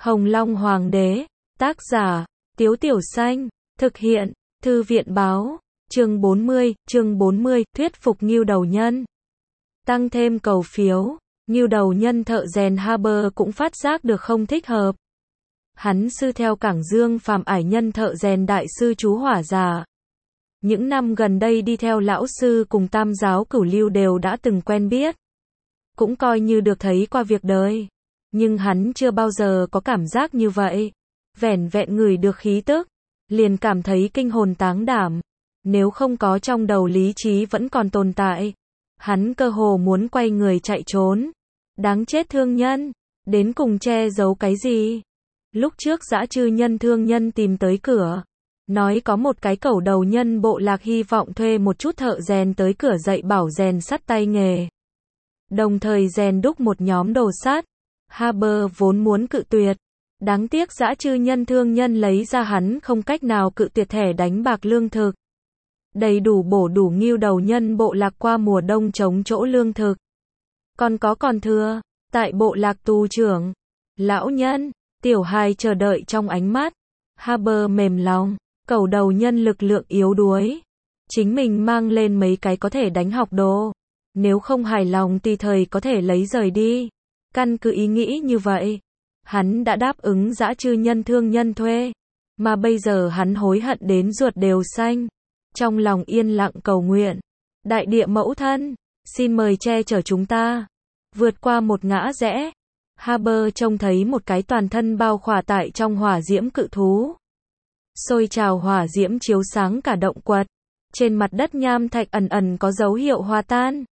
Hồng Long Hoàng đế, tác giả, Tiếu Tiểu Xanh, thực hiện, Thư viện báo, chương 40, thuyết phục Ngưu Đầu Nhân. Tăng thêm cầu phiếu, Ngưu Đầu Nhân thợ rèn Haber cũng phát giác được không thích hợp. Hắn sư theo Cảng Dương phàm ải nhân thợ rèn đại sư chú Hỏa Giả. Những năm gần đây đi theo lão sư cùng tam giáo cửu lưu đều đã từng quen biết. Cũng coi như được thấy qua việc đời. Nhưng hắn chưa bao giờ có cảm giác như vậy. Vẻn vẹn ngửi được khí tức, liền cảm thấy kinh hồn táng đảm. Nếu không có trong đầu lý trí vẫn còn tồn tại, hắn cơ hồ muốn quay người chạy trốn. Đáng chết thương nhân, đến cùng che giấu cái gì? Lúc trước dã chư nhân thương nhân tìm tới cửa, nói có một cái cẩu đầu nhân bộ lạc hy vọng thuê một chút thợ rèn tới cửa dạy bảo rèn sắt tay nghề. Đồng thời rèn đúc một nhóm đồ sắt. Haber vốn muốn cự tuyệt. Đáng tiếc dã chư nhân thương nhân lấy ra hắn không cách nào cự tuyệt thẻ đánh bạc lương thực. Đầy đủ bổ đủ Ngưu Đầu Nhân bộ lạc qua mùa đông chống chỗ lương thực. Còn thừa, tại bộ lạc tù trưởng, lão nhân, tiểu hài chờ đợi trong ánh mắt. Haber mềm lòng, cẩu đầu nhân lực lượng yếu đuối. Chính mình mang lên mấy cái có thể đánh học đồ. Nếu không hài lòng tùy thời có thể lấy rời đi. Căn cứ ý nghĩ như vậy, hắn đã đáp ứng dã chư nhân thương nhân thuê. Mà bây giờ hắn hối hận đến ruột đều xanh. Trong lòng yên lặng cầu nguyện. Đại địa mẫu thân, xin mời che chở chúng ta. Vượt qua một ngã rẽ, Haber trông thấy một cái toàn thân bao khỏa tại trong hỏa diễm cự thú. Sôi trào hỏa diễm chiếu sáng cả động quật. Trên mặt đất nham thạch ẩn ẩn có dấu hiệu hòa tan.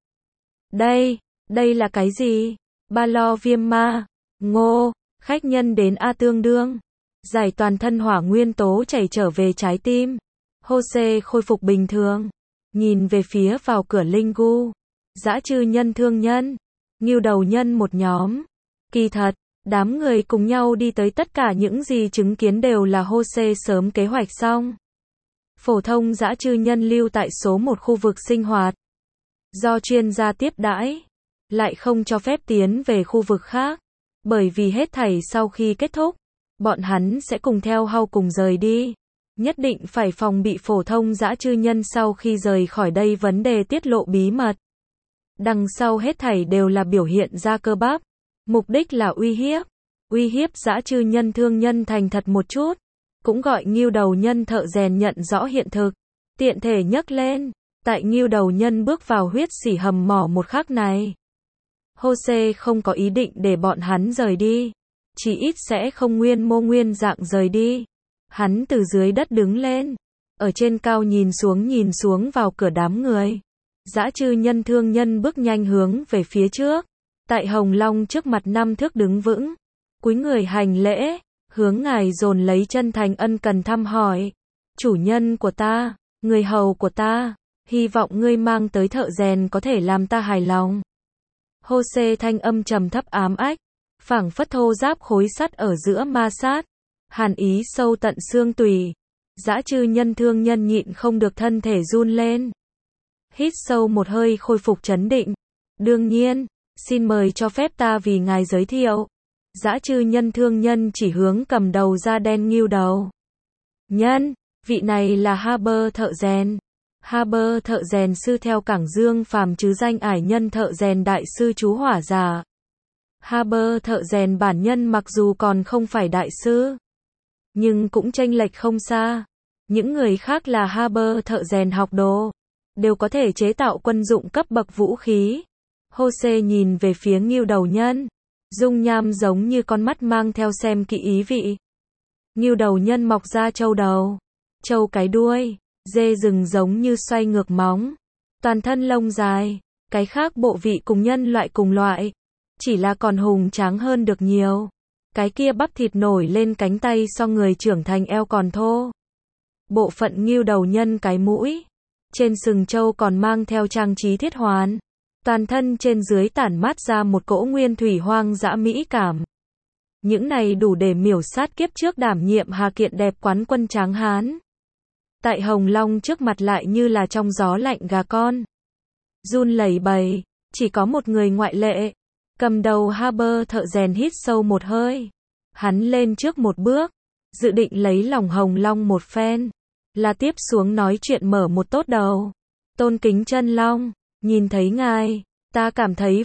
Đây là cái gì? Ba lo viêm ma. Ngô, khách nhân đến A tương đương. Giải toàn thân hỏa nguyên tố chảy trở về trái tim. Jose khôi phục bình thường. Nhìn về phía vào cửa linh gu. Dã chư nhân thương nhân. Ngưu Đầu Nhân một nhóm. Kỳ thật, đám người cùng nhau đi tới tất cả những gì chứng kiến đều là Jose sớm kế hoạch xong. Phổ thông dã chư nhân lưu tại số một khu vực sinh hoạt. Do chuyên gia tiếp đãi, lại không cho phép tiến về khu vực khác. Bởi vì hết thảy sau khi kết thúc, bọn hắn sẽ cùng theo Hau cùng rời đi. Nhất định phải phòng bị phổ thông dã chư nhân sau khi rời khỏi đây vấn đề tiết lộ bí mật. Đằng sau hết thảy đều là biểu hiện ra cơ bắp. Mục đích là uy hiếp dã chư nhân thương nhân thành thật một chút. Cũng gọi Ngưu Đầu Nhân thợ rèn nhận rõ hiện thực. Tiện thể nhấc lên. Tại Ngưu Đầu Nhân bước vào huyết xỉ hầm mỏ một khắc này, Jose không có ý định để bọn hắn rời đi. Chỉ ít sẽ không nguyên dạng rời đi. Hắn từ dưới đất đứng lên. Ở trên cao nhìn xuống vào cửa đám người. Dã chư nhân thương nhân bước nhanh hướng về phía trước. Tại Hồng Long trước mặt 5 thước đứng vững. Cúi người hành lễ. Hướng ngài dồn lấy chân thành ân cần thăm hỏi. Chủ nhân của ta, người hầu của ta, hy vọng ngươi mang tới thợ rèn có thể làm ta hài lòng. Jose thanh âm trầm thấp ám ách, phảng phất thô giáp khối sắt ở giữa ma sát, hàn ý sâu tận xương tủy. Dã chư nhân thương nhân nhịn không được thân thể run lên. Hít sâu một hơi khôi phục trấn định. Đương nhiên, xin mời cho phép ta vì ngài giới thiệu. Dã chư nhân thương nhân chỉ hướng cầm đầu da đen Ngưu Đầu Nhân, vị này là Haber thợ rèn. Haber thợ rèn sư theo Cảng Dương phàm chứ danh ải nhân thợ rèn đại sư chú Hỏa Giả. Haber thợ rèn bản nhân mặc dù còn không phải đại sư, nhưng cũng chênh lệch không xa. Những người khác là Haber thợ rèn học đồ, đều có thể chế tạo quân dụng cấp bậc vũ khí. Jose nhìn về phía Ngưu Đầu Nhân, dung nham giống như con mắt mang theo xem kỹ ý vị. Ngưu Đầu Nhân mọc ra trâu đầu, trâu cái đuôi, dê rừng giống như xoay ngược móng, toàn thân lông dài, cái khác bộ vị cùng nhân loại cùng loại, chỉ là còn hùng tráng hơn được nhiều. Cái kia bắp thịt nổi lên cánh tay so người trưởng thành eo còn thô. Bộ phận Ngưu Đầu Nhân cái mũi, trên sừng trâu còn mang theo trang trí thiết hoàn. Toàn thân trên dưới tản mát ra một cỗ nguyên thủy hoang dã mỹ cảm. Những này đủ để miểu sát kiếp trước đảm nhiệm Hà Kiện đẹp quán quân tráng hán. Tại Hồng Long trước mặt lại như là trong gió lạnh gà con. Run lẩy bẩy, chỉ có một người ngoại lệ. Cầm đầu Haber thợ rèn hít sâu một hơi. Hắn lên trước một bước, dự định lấy lòng Hồng Long một phen, là tiếp xuống nói chuyện mở một tốt đầu. Tôn kính chân Long, nhìn thấy ngài, ta cảm thấy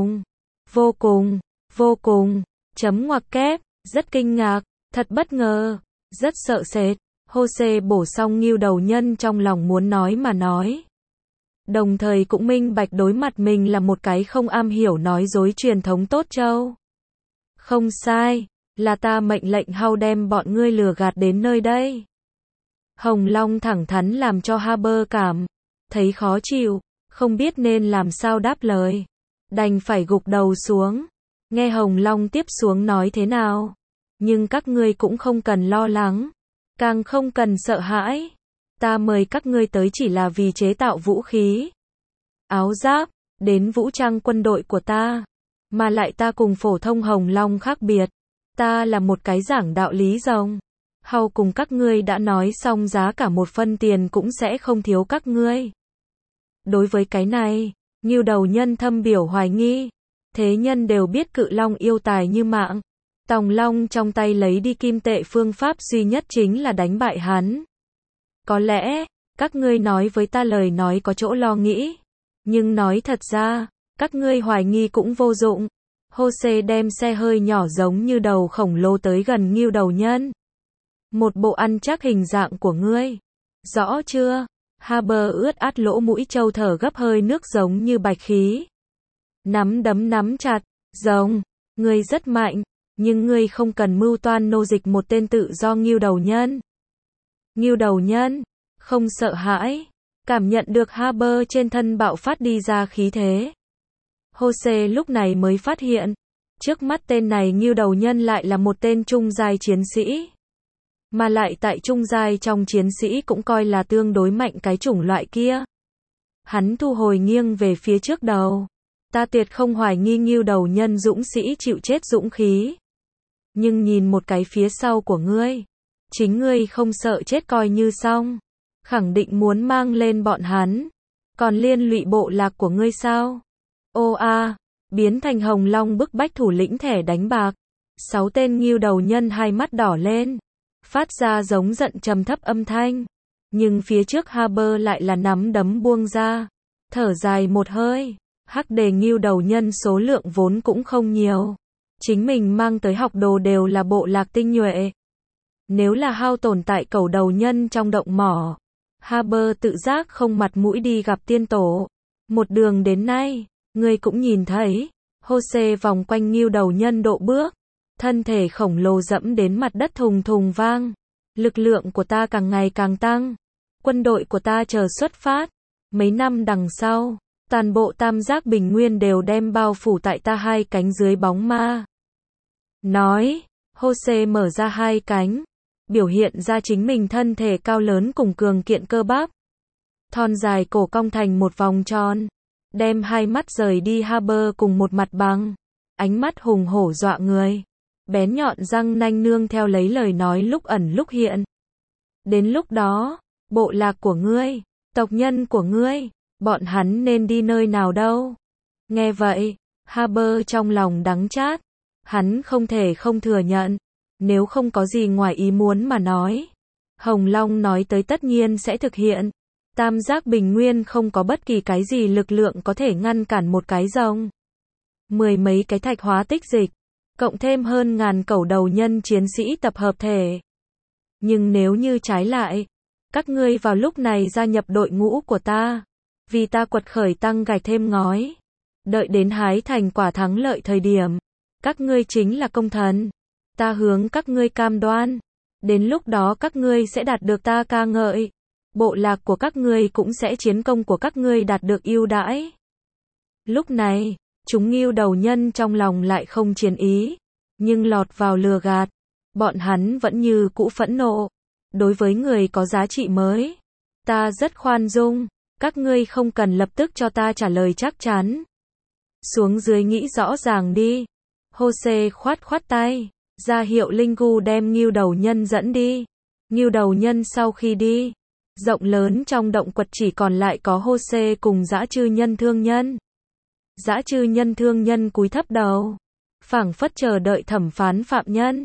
vô cùng, chấm ngoặc kép, rất kinh ngạc, thật bất ngờ, rất sợ sệt. Jose bổ xong Ngưu Đầu Nhân trong lòng muốn nói mà nói. Đồng thời cũng minh bạch đối mặt mình là một cái không am hiểu nói dối truyền thống tốt châu. Không sai, là ta mệnh lệnh Hao đem bọn ngươi lừa gạt đến nơi đây. Hồng Long thẳng thắn làm cho Haber cảm thấy khó chịu, không biết nên làm sao đáp lời. Đành phải gục đầu xuống, nghe Hồng Long tiếp xuống nói thế nào. Nhưng các ngươi cũng không cần lo lắng, càng không cần sợ hãi. Ta mời các ngươi tới chỉ là vì chế tạo vũ khí, áo giáp, đến vũ trang quân đội của ta. Mà lại ta cùng phổ thông Hồng Long khác biệt. Ta là một cái giảng đạo lý rồng. Hao cùng các ngươi đã nói xong giá cả một phân tiền cũng sẽ không thiếu các ngươi. Đối với cái này, Ngưu Đầu Nhân thâm biểu hoài nghi. Thế nhân đều biết Cự Long yêu tài như mạng. Tòng Long trong tay lấy đi kim tệ, phương pháp duy nhất chính là đánh bại hắn. Có lẽ, các ngươi nói với ta lời nói có chỗ lo nghĩ. Nhưng nói thật ra, các ngươi hoài nghi cũng vô dụng. Jose đem xe hơi nhỏ giống như đầu khổng lồ tới gần Ngưu Đầu Nhân. Một bộ ăn chắc hình dạng của ngươi. Rõ chưa? Haber ướt át lỗ mũi trâu thở gấp hơi nước giống như bạch khí. Nắm đấm nắm chặt. Rồng, ngươi rất mạnh, nhưng ngươi không cần mưu toan nô dịch một tên tự do Ngưu Đầu Nhân. Ngưu Đầu Nhân không sợ hãi, cảm nhận được Haber trên thân bạo phát đi ra khí thế. Jose lúc này mới phát hiện, trước mắt tên này Ngưu Đầu Nhân lại là một tên trung giai chiến sĩ. Mà lại tại trung giai trong chiến sĩ cũng coi là tương đối mạnh cái chủng loại kia. Hắn thu hồi nghiêng về phía trước đầu. Ta tuyệt không hoài nghi Ngưu Đầu Nhân dũng sĩ chịu chết dũng khí. Nhưng nhìn một cái phía sau của ngươi, chính ngươi không sợ chết coi như xong. Khẳng định muốn mang lên bọn hắn. Còn liên lụy bộ lạc của ngươi sao? Ô a, biến thành Hồng Long bức bách thủ lĩnh thẻ đánh bạc. 6 tên Ngưu Đầu Nhân hai mắt đỏ lên, phát ra giống giận trầm thấp âm thanh. Nhưng phía trước Haber lại là nắm đấm buông ra, thở dài một hơi. Hắc đề Ngưu Đầu Nhân số lượng vốn cũng không nhiều. Chính mình mang tới học đồ đều là bộ lạc tinh nhuệ. Nếu là Hao tồn tại Cẩu Đầu Nhân trong động mỏ, Haber tự giác không mặt mũi đi gặp tiên tổ. Một đường đến nay, ngươi cũng nhìn thấy, Jose vòng quanh Ngưu Đầu Nhân độ bước, thân thể khổng lồ dẫm đến mặt đất thùng thùng vang. Lực lượng của ta càng ngày càng tăng. Quân đội của ta chờ xuất phát. Mấy năm đằng sau, toàn bộ tam giác bình nguyên đều đem bao phủ tại ta hai cánh dưới bóng ma. Nói, Jose mở ra hai cánh, biểu hiện ra chính mình thân thể cao lớn cùng cường kiện cơ bắp. Thon dài cổ cong thành một vòng tròn, đem hai mắt rời đi Haber cùng một mặt bằng. Ánh mắt hùng hổ dọa người. Bén nhọn răng nanh nương theo lấy lời nói lúc ẩn lúc hiện. Đến lúc đó, bộ lạc của ngươi, tộc nhân của ngươi, bọn hắn nên đi nơi nào đâu? Nghe vậy, Haber trong lòng đắng chát. Hắn không thể không thừa nhận. Nếu không có gì ngoài ý muốn mà nói, Hồng Long nói tới tất nhiên sẽ thực hiện. Tam giác bình nguyên không có bất kỳ cái gì lực lượng có thể ngăn cản một cái rồng. 10 mấy cái thạch hóa tích dịch, cộng thêm hơn ngàn Cẩu Đầu Nhân chiến sĩ tập hợp thể. Nhưng nếu như trái lại, các ngươi vào lúc này gia nhập đội ngũ của ta, vì ta quật khởi tăng gạch thêm ngói, đợi đến hái thành quả thắng lợi thời điểm, các ngươi chính là công thần. Ta hướng các ngươi cam đoan, đến lúc đó các ngươi sẽ đạt được ta ca ngợi. Bộ lạc của các ngươi cũng sẽ chiến công của các ngươi đạt được ưu đãi. Lúc này, chúng Ngưu Đầu Nhân trong lòng lại không chiến ý, nhưng lọt vào lừa gạt. Bọn hắn vẫn như cũ phẫn nộ. Đối với người có giá trị mới, ta rất khoan dung, các ngươi không cần lập tức cho ta trả lời chắc chắn. Xuống dưới nghĩ rõ ràng đi. Jose khoát khoát tay, ra hiệu Linh Gu đem Ngưu Đầu Nhân dẫn đi. Ngưu Đầu Nhân sau khi đi, rộng lớn trong động quật chỉ còn lại có Jose cùng Dã Chư Nhân Thương Nhân. Dã Chư Nhân Thương Nhân cúi thấp đầu, phảng phất chờ đợi thẩm phán phạm nhân.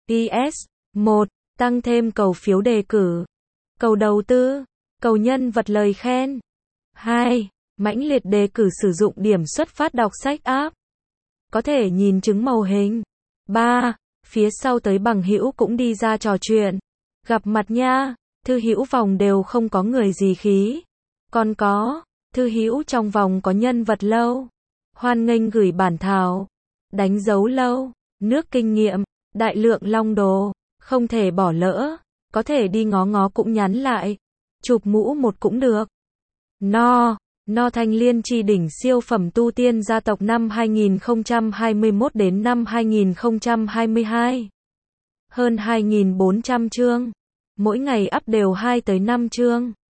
PS 1. Tăng thêm cầu phiếu đề cử, cầu đầu tư, cầu nhân vật lời khen. 2. Mãnh liệt đề cử sử dụng điểm xuất phát đọc sách app. Có thể nhìn chứng màu hình. 3. Phía sau tới bằng hữu cũng đi ra trò chuyện. Gặp mặt nha. Thư hữu vòng đều không có người gì khí. Còn có, thư hữu trong vòng có nhân vật lâu. Hoan nghênh gửi bản thảo. Đánh dấu lâu. Nước kinh nghiệm. Đại lượng long đồ. Không thể bỏ lỡ. Có thể đi ngó ngó cũng nhắn lại. Chụp mũ một cũng được. No thanh liên tri đỉnh siêu phẩm tu tiên gia tộc năm 2021 đến năm 2022. Hơn 2.400 chương. Mỗi ngày up đều 2 tới 5 chương.